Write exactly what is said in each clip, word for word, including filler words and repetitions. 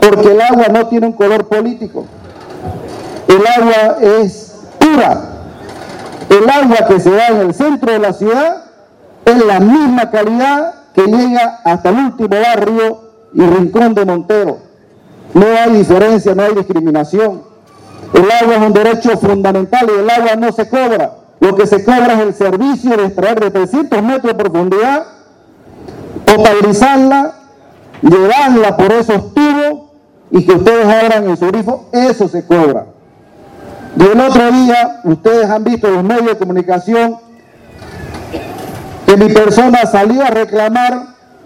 porque el agua no tiene un color político. El agua es pura. El agua que se da en el centro de la ciudad es la misma calidad que llega hasta el último barrio y rincón de Montero. No hay diferencia, no hay discriminación. El agua es un derecho fundamental y el agua no se cobra. Lo que se cobra es el servicio de extraer de trescientos metros de profundidad, potabilizarla, llevarla por esos tubos y que ustedes abran en su grifo. Eso se cobra. Y el otro día, ustedes han visto en los medios de comunicación que mi persona salió a reclamar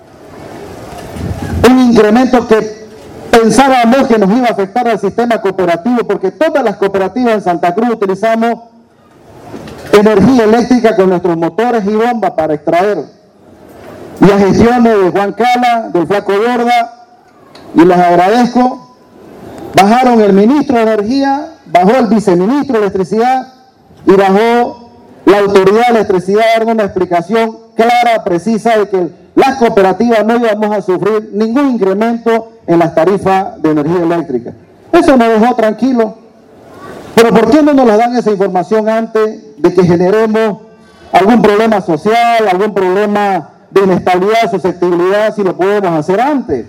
un incremento que pensábamos que nos iba a afectar al sistema cooperativo, porque todas las cooperativas en Santa Cruz utilizamos energía eléctrica con nuestros motores y bombas para extraer. Y las gestiones de Juan Cala, del Flaco Borda, y les agradezco, bajaron el ministro de Energía, bajó el viceministro de Electricidad y bajó la autoridad de electricidad a dar una explicación clara, precisa de que las cooperativas no íbamos a sufrir ningún incremento en las tarifas de energía eléctrica. Eso nos dejó tranquilos. Pero ¿por qué no nos la dan esa información antes de que generemos algún problema social, algún problema de inestabilidad, susceptibilidad, si lo podemos hacer antes?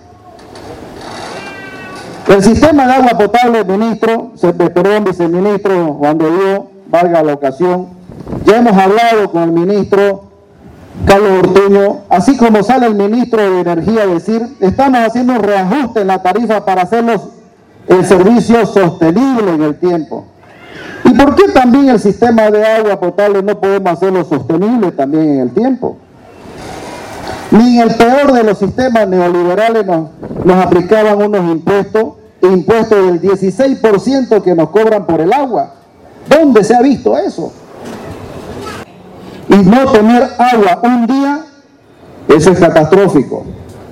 El sistema de agua potable, ministro, perdón, viceministro Juan de Dios, valga la ocasión, ya hemos hablado con el ministro Carlos Ortuño, así como sale el ministro de Energía a decir, estamos haciendo un reajuste en la tarifa para hacerlos el servicio sostenible en el tiempo. ¿Y por qué también el sistema de agua potable no podemos hacerlo sostenible también en el tiempo? Ni en el peor de los sistemas neoliberales nos, nos aplicaban unos impuestos, impuestos del dieciséis por ciento que nos cobran por el agua. ¿Dónde se ha visto eso? Y no tener agua un día, eso es catastrófico.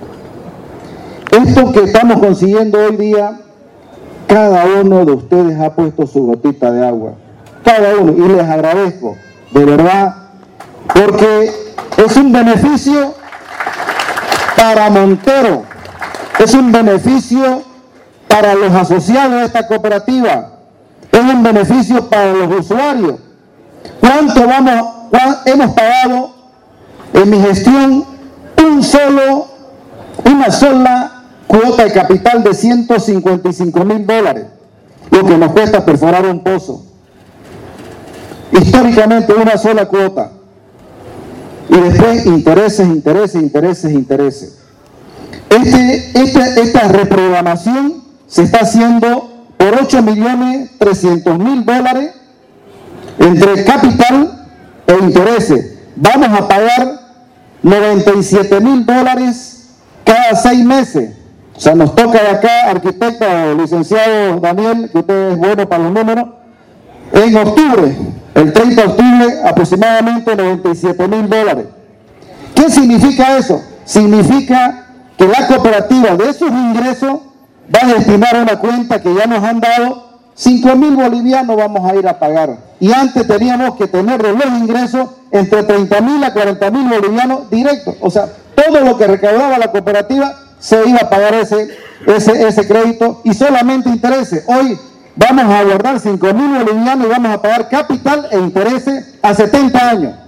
Esto que estamos consiguiendo hoy día, cada uno de ustedes ha puesto su gotita de agua. Cada uno. Y les agradezco, de verdad, porque es un beneficio para Montero, es un beneficio para los asociados de esta cooperativa, es un beneficio para los usuarios. ¿Cuánto vamos, cuánto hemos pagado en mi gestión? Un solo, una sola cuota de capital de ciento cincuenta y cinco mil dólares, lo que nos cuesta perforar un pozo. Históricamente una sola cuota. Y después intereses, intereses, intereses, intereses. Este, este, esta reprogramación se está haciendo por ocho millones trescientos mil dólares entre capital e intereses. Vamos a pagar noventa y siete mil dólares cada seis meses. O sea, nos toca de acá, arquitecto, licenciado Daniel, que usted es bueno para los números, en octubre, el treinta de octubre, aproximadamente noventa y siete mil dólares. ¿Qué significa eso? Significa que la cooperativa de esos ingresos va a destinar a una cuenta que ya nos han dado cinco mil bolivianos vamos a ir a pagar. Y antes teníamos que tener los ingresos entre treinta mil a cuarenta mil bolivianos directos. O sea, todo lo que recaudaba la cooperativa se iba a pagar ese, ese, ese crédito y solamente intereses. Hoy vamos a guardar cinco mil bolivianos y vamos a pagar capital e intereses a setenta años.